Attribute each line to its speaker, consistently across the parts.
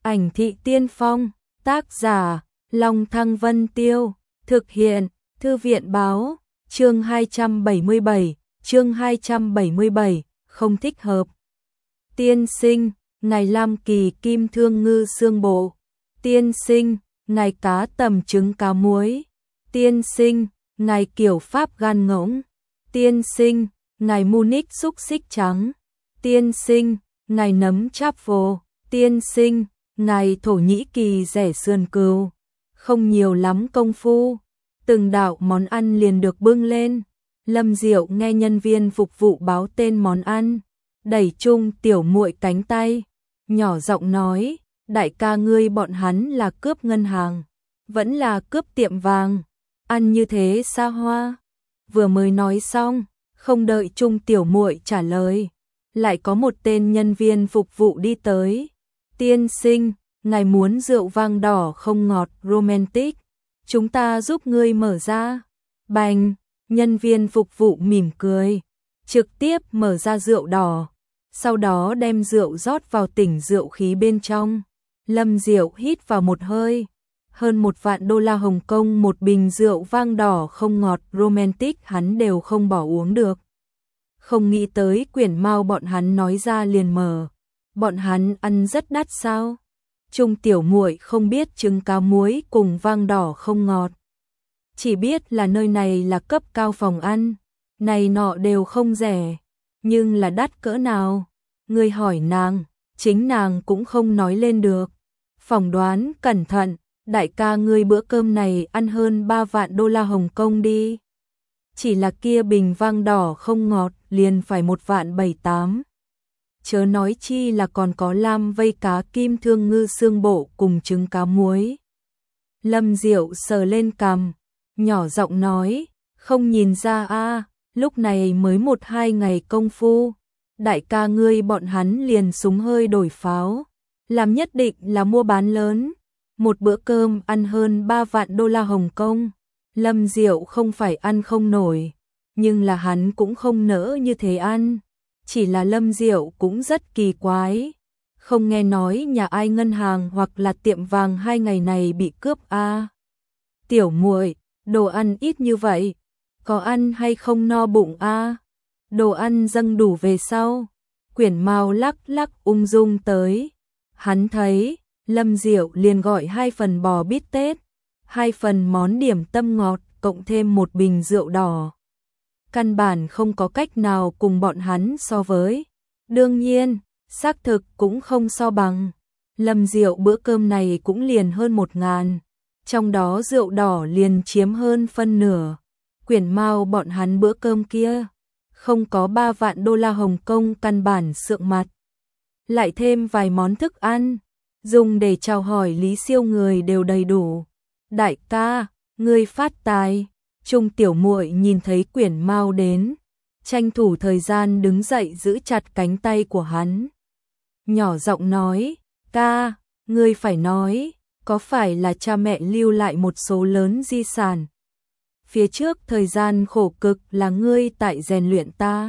Speaker 1: Ảnh thị tiên phong, tác giả, Long Thăng Vân Tiêu, thực hiện, Thư viện báo, chương 277, không thích hợp. Tiên sinh, ngài Lam Kỳ Kim Thương Ngư Xương Bộ. Tiên sinh, ngài Cá Tầm Trứng Cá Muối. Tiên sinh, ngài Kiểu Pháp Gan Ngỗng. Tiên sinh, ngài Munich Xúc Xích Trắng. Tiên sinh, ngài Nấm Cháp Vô. Tiên sinh, ngài Thổ Nhĩ Kỳ Rẻ Sườn Cừu. Không nhiều lắm công phu, từng đạo món ăn liền được bưng lên. Lâm Diệu nghe nhân viên phục vụ báo tên món ăn, đẩy chung tiểu muội cánh tay, nhỏ giọng nói, đại ca ngươi bọn hắn là cướp ngân hàng, vẫn là cướp tiệm vàng, ăn như thế xa hoa. Vừa mới nói xong, không đợi chung tiểu muội trả lời, lại có một tên nhân viên phục vụ đi tới. Tiên sinh, ngài muốn rượu vang đỏ không ngọt romantic, chúng ta giúp ngươi mở ra. Bành, nhân viên phục vụ mỉm cười, trực tiếp mở ra rượu đỏ, sau đó đem rượu rót vào tỉnh rượu khí bên trong. Lâm Diệu hít vào một hơi, hơn $1,000,000 Hồng Kông một bình rượu vang đỏ không ngọt romantic hắn đều không bỏ uống được. Không nghĩ tới Quyển Mao bọn hắn nói ra liền mở. Bọn hắn ăn rất đắt sao? Trung tiểu muội không biết trứng cá muối cùng vang đỏ không ngọt. Chỉ biết là nơi này là cấp cao phòng ăn, này nọ đều không rẻ, nhưng là đắt cỡ nào? Người hỏi nàng, chính nàng cũng không nói lên được. Phỏng đoán cẩn thận, đại ca ngươi bữa cơm này ăn hơn $3,000,000 Hồng Kông đi. Chỉ là kia bình vang đỏ không ngọt liền phải $1,780,000. Chớ nói chi là còn có lam vây cá Kim Thương Ngư Xương Bộ cùng trứng cá muối. Lâm Diệu sờ lên cằm, nhỏ giọng nói, không nhìn ra a, lúc này mới 1-2 ngày công phu, đại ca ngươi bọn hắn liền súng hơi đổi pháo, làm nhất định là mua bán lớn, một bữa cơm ăn hơn $3,000,000 Hồng Kông. Lâm Diệu không phải ăn không nổi, nhưng là hắn cũng không nỡ như thế ăn. Chỉ là Lâm Diệu cũng rất kỳ quái, không nghe nói nhà ai ngân hàng hoặc là tiệm vàng 2 ngày này bị cướp a. Tiểu muội, đồ ăn ít như vậy, có ăn hay không no bụng a? Đồ ăn dâng đủ về sau. Quyển Mao lắc lắc ung dung tới. Hắn thấy, Lâm Diệu liền gọi 2 phần bò bít tết, 2 phần món điểm tâm ngọt, cộng thêm một bình rượu đỏ. Căn bản không có cách nào cùng bọn hắn so với. Đương nhiên, xác thực cũng không so bằng. Lâm Diệu bữa cơm này cũng liền hơn 1.000, trong đó rượu đỏ liền chiếm hơn phân nửa. Quyển Mao bọn hắn bữa cơm kia, không có $3,000,000 Hồng Kông căn bản sượng mặt. Lại thêm vài món thức ăn, dùng để chào hỏi Lý Siêu người đều đầy đủ. Đại ca, ngươi phát tài. Trung tiểu muội nhìn thấy Quyển Mao đến, tranh thủ thời gian đứng dậy giữ chặt cánh tay của hắn. Nhỏ giọng nói, ca, ngươi phải nói, có phải là cha mẹ lưu lại một số lớn di sản? Phía trước thời gian khổ cực là ngươi tại rèn luyện ta.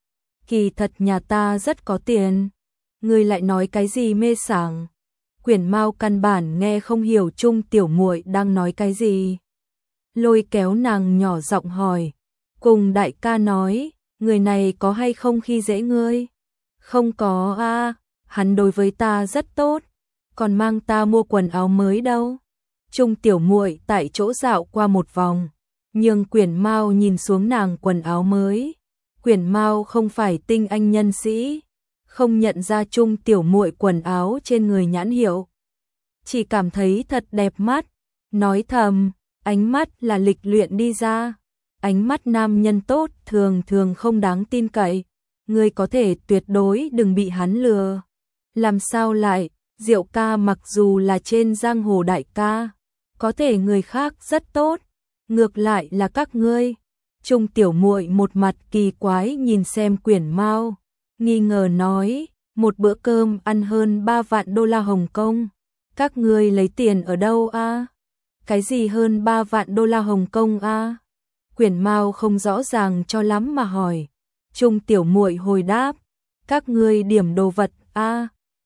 Speaker 1: Kỳ thật nhà ta rất có tiền, ngươi lại nói cái gì mê sảng? Quyển Mao căn bản nghe không hiểu Trung tiểu muội đang nói cái gì. Lôi kéo nàng nhỏ giọng hỏi, cùng đại ca nói, người này có hay không khi dễ ngươi? Không có a, hắn đối với ta rất tốt, còn mang ta mua quần áo mới đâu. Trung tiểu muội tại chỗ dạo qua một vòng, nhưng Quyển Mao nhìn xuống nàng quần áo mới. Quyển Mao không phải tinh anh nhân sĩ, không nhận ra Trung tiểu muội quần áo trên người nhãn hiệu, chỉ cảm thấy thật đẹp mắt, nói thầm. Ánh mắt là lịch luyện đi ra, ánh mắt nam nhân tốt thường thường không đáng tin cậy, ngươi có thể tuyệt đối đừng bị hắn lừa. Làm sao lại, Diệu ca mặc dù là trên giang hồ đại ca, có thể người khác rất tốt, ngược lại là các ngươi. Trung tiểu muội một mặt kỳ quái nhìn xem Quyển Mao, nghi ngờ nói, một bữa cơm ăn hơn $3,000,000 Hồng Kông, các ngươi lấy tiền ở đâu a? Cái gì hơn $3,000,000 Hồng Kông a? Quyển Mao không rõ ràng cho lắm mà hỏi. Trung tiểu muội hồi đáp, các ngươi điểm đồ vật a,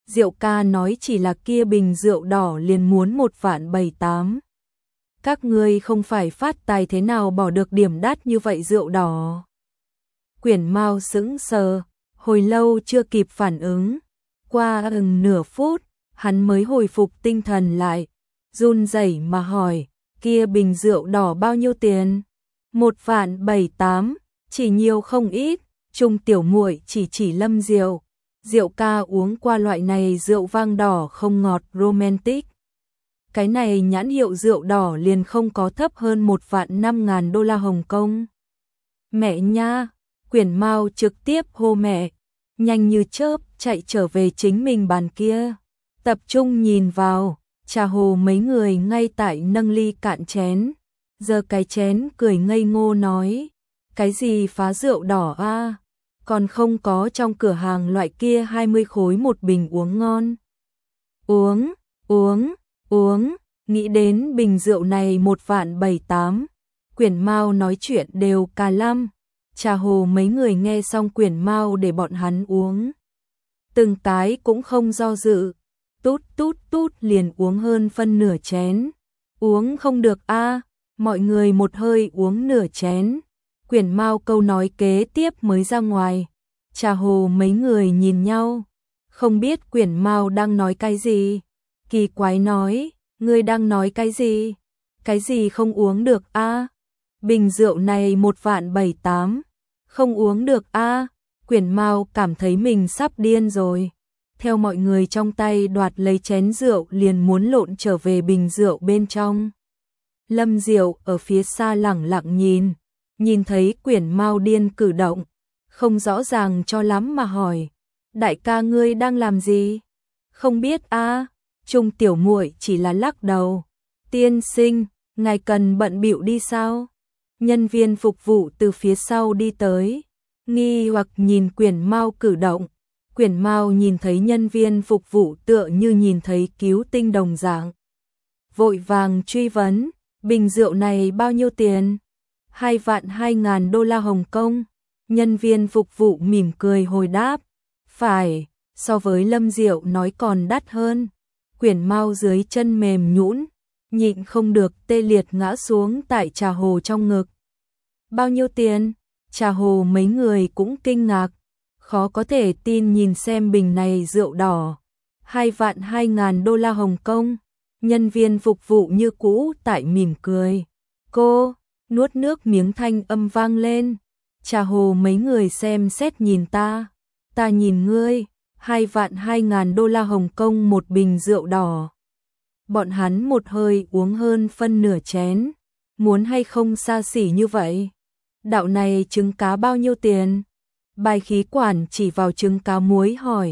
Speaker 1: Diệu ca nói chỉ là kia bình rượu đỏ liền muốn 1,780.000. Các ngươi không phải phát tài thế nào bỏ được điểm đắt như vậy rượu đỏ. Quyển Mao sững sờ, hồi lâu chưa kịp phản ứng. Qua nửa phút, hắn mới hồi phục tinh thần lại, run rẩy mà hỏi, kia bình rượu đỏ bao nhiêu tiền? 1,780.000, chỉ nhiều không ít. Trung tiểu muội chỉ Lâm Diệu. Diệu ca uống qua loại này rượu vang đỏ không ngọt romantic. Cái này nhãn hiệu rượu đỏ liền không có thấp hơn 1,500.000 đô la Hồng Kông. Mẹ nha, Quyển Mao trực tiếp hô mẹ, nhanh như chớp chạy trở về chính mình bàn kia. Tập trung nhìn vào, Trà Hồ mấy người ngay tại nâng ly cạn chén. Giờ cái chén cười ngây ngô nói, cái gì phá rượu đỏ a, còn không có trong cửa hàng loại kia 20 khối một bình uống ngon. Uống, nghĩ đến bình rượu này 1,780.000. Quyển Mao nói chuyện đều cà lăm. Trà Hồ mấy người nghe xong Quyển Mao để bọn hắn uống. Từng cái cũng không do dự, tút liền uống hơn phân nửa chén. Uống không được a, mọi người một hơi uống nửa chén. Quyển Mao câu nói kế tiếp mới ra ngoài. Trà Hồ mấy người nhìn nhau, không biết Quyển Mao đang nói cái gì. Kỳ quái nói, ngươi đang nói cái gì? Cái gì không uống được a? Bình rượu này 1,780.000, không uống được a. Quyển Mao cảm thấy mình sắp điên rồi. Theo mọi người trong tay đoạt lấy chén rượu liền muốn lộn trở về bình rượu bên trong. Lâm Diệu ở phía xa lẳng lặng nhìn thấy Quyển Mao điên cử động, không rõ ràng cho lắm mà hỏi, đại ca ngươi đang làm gì? Không biết a. Trung tiểu muội chỉ là lắc đầu. Tiên sinh, ngài cần bận bịu đi sao? Nhân viên phục vụ từ phía sau đi tới, nghi hoặc nhìn Quyển Mao cử động. Quyển Mao nhìn thấy nhân viên phục vụ tựa như nhìn thấy cứu tinh đồng dạng. Vội vàng truy vấn, bình rượu này bao nhiêu tiền? 2,200.000 đô la Hồng Kông. Nhân viên phục vụ mỉm cười hồi đáp, phải, so với Lâm Diệu nói còn đắt hơn. Quyển Mao dưới chân mềm nhũn, nhịn không được tê liệt ngã xuống tại Trà Hồ trong ngực. Bao nhiêu tiền? Trà Hồ mấy người cũng kinh ngạc, khó có thể tin nhìn xem bình này rượu đỏ. 2,200.000 đô la Hồng Kông. Nhân viên phục vụ như cũ tại mỉm cười. Cô, nuốt nước miếng thanh âm vang lên. Trà Hồ mấy người xem xét nhìn ta nhìn ngươi. 2,200.000 đô la Hồng Kông một bình rượu đỏ. Bọn hắn một hơi uống hơn phân nửa chén. Muốn hay không xa xỉ như vậy? Đạo này trứng cá bao nhiêu tiền? Bài khí quản chỉ vào trứng cá muối hỏi.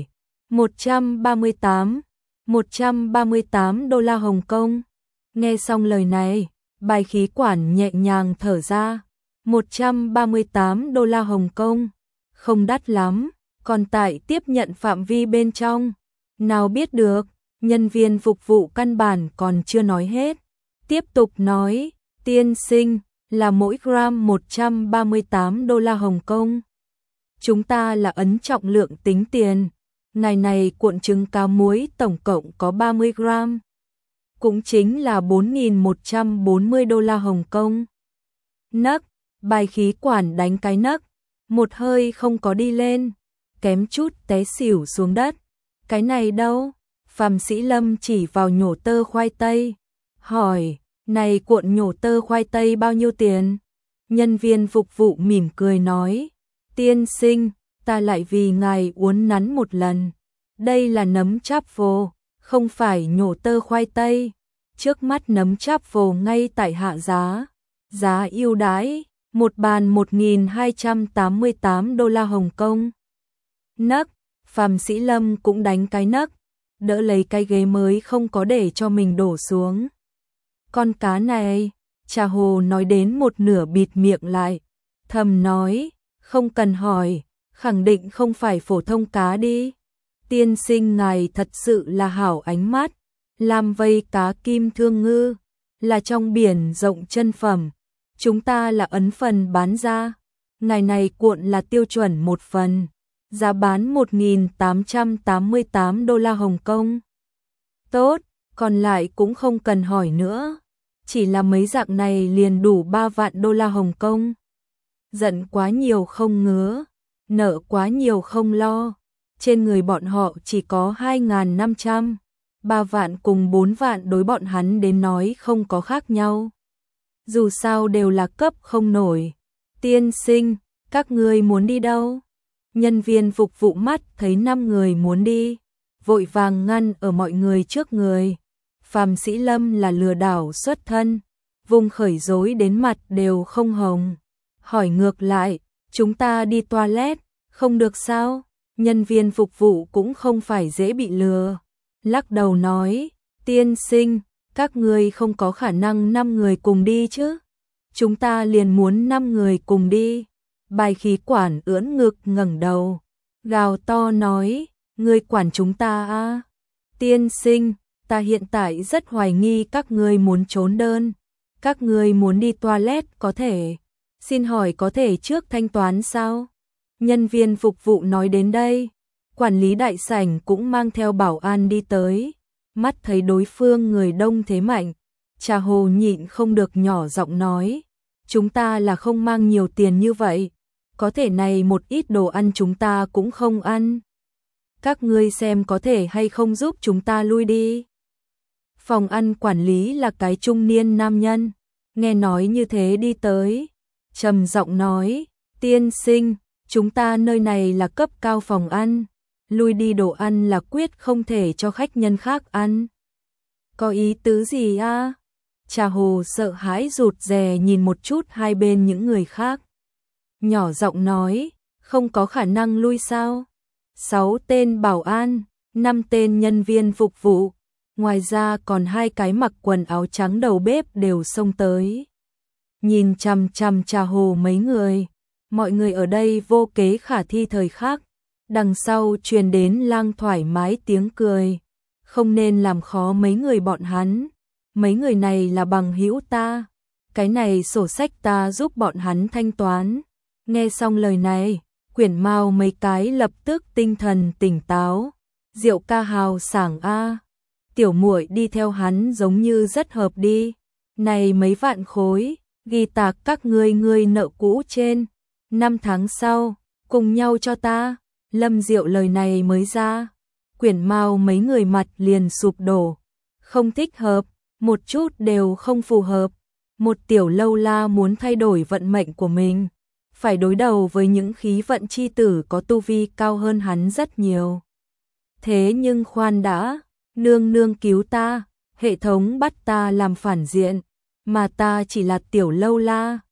Speaker 1: 138 đô la Hồng Kông. Nghe xong lời này, bài khí quản nhẹ nhàng thở ra. 138 đô la Hồng Kông. Không đắt lắm, còn tại tiếp nhận phạm vi bên trong. Nào biết được, nhân viên phục vụ căn bản còn chưa nói hết. Tiếp tục nói, tiên sinh, là mỗi gram 138 đô la Hồng Kông. Chúng ta là ấn trọng lượng tính tiền. Ngày này cuộn trứng cá muối tổng cộng có 30 gram. Cũng chính là 4.140 đô la Hồng Kông. Nấc, bài khí quản đánh cái nấc, một hơi không có đi lên, kém chút té xỉu xuống đất. Cái này đâu? Phạm Sĩ Lâm chỉ vào nhổ tơ khoai tây, hỏi, này cuộn nhổ tơ khoai tây bao nhiêu tiền? Nhân viên phục vụ mỉm cười nói, tiên sinh, ta lại vì ngài uốn nắn một lần. Đây là nấm truffle, không phải nhổ tơ khoai tây. Trước mắt nấm truffle ngay tại hạ giá. Giá ưu đãi, một bàn 1.288 đô la Hồng Kông. Nấc, Phạm Sĩ Lâm cũng đánh cái nấc, đỡ lấy cái ghế mới không có để cho mình đổ xuống. Con cá này, Trà Hồ nói đến một nửa bịt miệng lại, thầm nói, không cần hỏi, khẳng định không phải phổ thông cá đi. Tiên sinh ngài thật sự là hảo ánh mắt, làm vây cá kim thương ngư, là trong biển rộng chân phẩm, chúng ta là ấn phần bán ra, ngày này cuộn là tiêu chuẩn một phần. Giá bán 1.888 đô la Hồng Kông. Tốt, còn lại cũng không cần hỏi nữa. Chỉ là mấy dạng này liền đủ 3 vạn đô la Hồng Kông. Giận quá nhiều không ngứa, nợ quá nhiều không lo. Trên người bọn họ chỉ có 2.500, 3 vạn cùng 4 vạn đối bọn hắn đến nói không có khác nhau. Dù sao đều là cấp không nổi. Tiên sinh, các ngươi muốn đi đâu? Nhân viên phục vụ mắt thấy 5 người muốn đi, vội vàng ngăn ở mọi người trước người. Phàm Sĩ Lâm là lừa đảo xuất thân, vùng khởi rối đến mặt đều không hồng. Hỏi ngược lại, chúng ta đi toilet, không được sao? Nhân viên phục vụ cũng không phải dễ bị lừa. Lắc đầu nói, tiên sinh, các ngươi không có khả năng 5 người cùng đi chứ? Chúng ta liền muốn 5 người cùng đi. Bài khí quản ưỡn ngực ngẩng đầu, gào to nói, ngươi quản chúng ta à? Tiên sinh, ta hiện tại rất hoài nghi các ngươi muốn trốn đơn. Các ngươi muốn đi toilet có thể. Xin hỏi có thể trước thanh toán sao? Nhân viên phục vụ nói đến đây, quản lý đại sảnh cũng mang theo bảo an đi tới. Mắt thấy đối phương người đông thế mạnh, Trà Hồ nhịn không được nhỏ giọng nói, chúng ta là không mang nhiều tiền như vậy, có thể này một ít đồ ăn chúng ta cũng không ăn. Các ngươi xem có thể hay không giúp chúng ta lui đi. Phòng ăn quản lý là cái trung niên nam nhân, nghe nói như thế đi tới, trầm giọng nói, tiên sinh, chúng ta nơi này là cấp cao phòng ăn, lui đi đồ ăn là quyết không thể cho khách nhân khác ăn. Có ý tứ gì a? Trà Hồ sợ hãi rụt rè nhìn một chút hai bên những người khác. Nhỏ giọng nói, không có khả năng lui sao? 6 tên bảo an, 5 tên nhân viên phục vụ, ngoài ra còn 2 cái mặc quần áo trắng đầu bếp đều xông tới. Nhìn chằm chằm Trà Hồ mấy người, mọi người ở đây vô kế khả thi thời khắc. Đằng sau truyền đến lang thoải mái tiếng cười, không nên làm khó mấy người bọn hắn. Mấy người này là bằng hữu ta, cái này sổ sách ta giúp bọn hắn thanh toán. Nghe xong lời này, Quyển Mao mấy cái lập tức tinh thần tỉnh táo. Rượu ca hào sảng a, tiểu muội đi theo hắn giống như rất hợp đi. Này mấy vạn khối, ghi tạc các ngươi nợ cũ trên. 5 tháng sau, cùng nhau cho ta. Lâm Diệu lời này mới ra, Quyển Mao mấy người mặt liền sụp đổ. Không thích hợp, một chút đều không phù hợp. Một tiểu lâu la muốn thay đổi vận mệnh của mình, phải đối đầu với những khí vận chi tử có tu vi cao hơn hắn rất nhiều. Thế nhưng khoan đã, nương nương cứu ta, hệ thống bắt ta làm phản diện, mà ta chỉ là tiểu lâu la,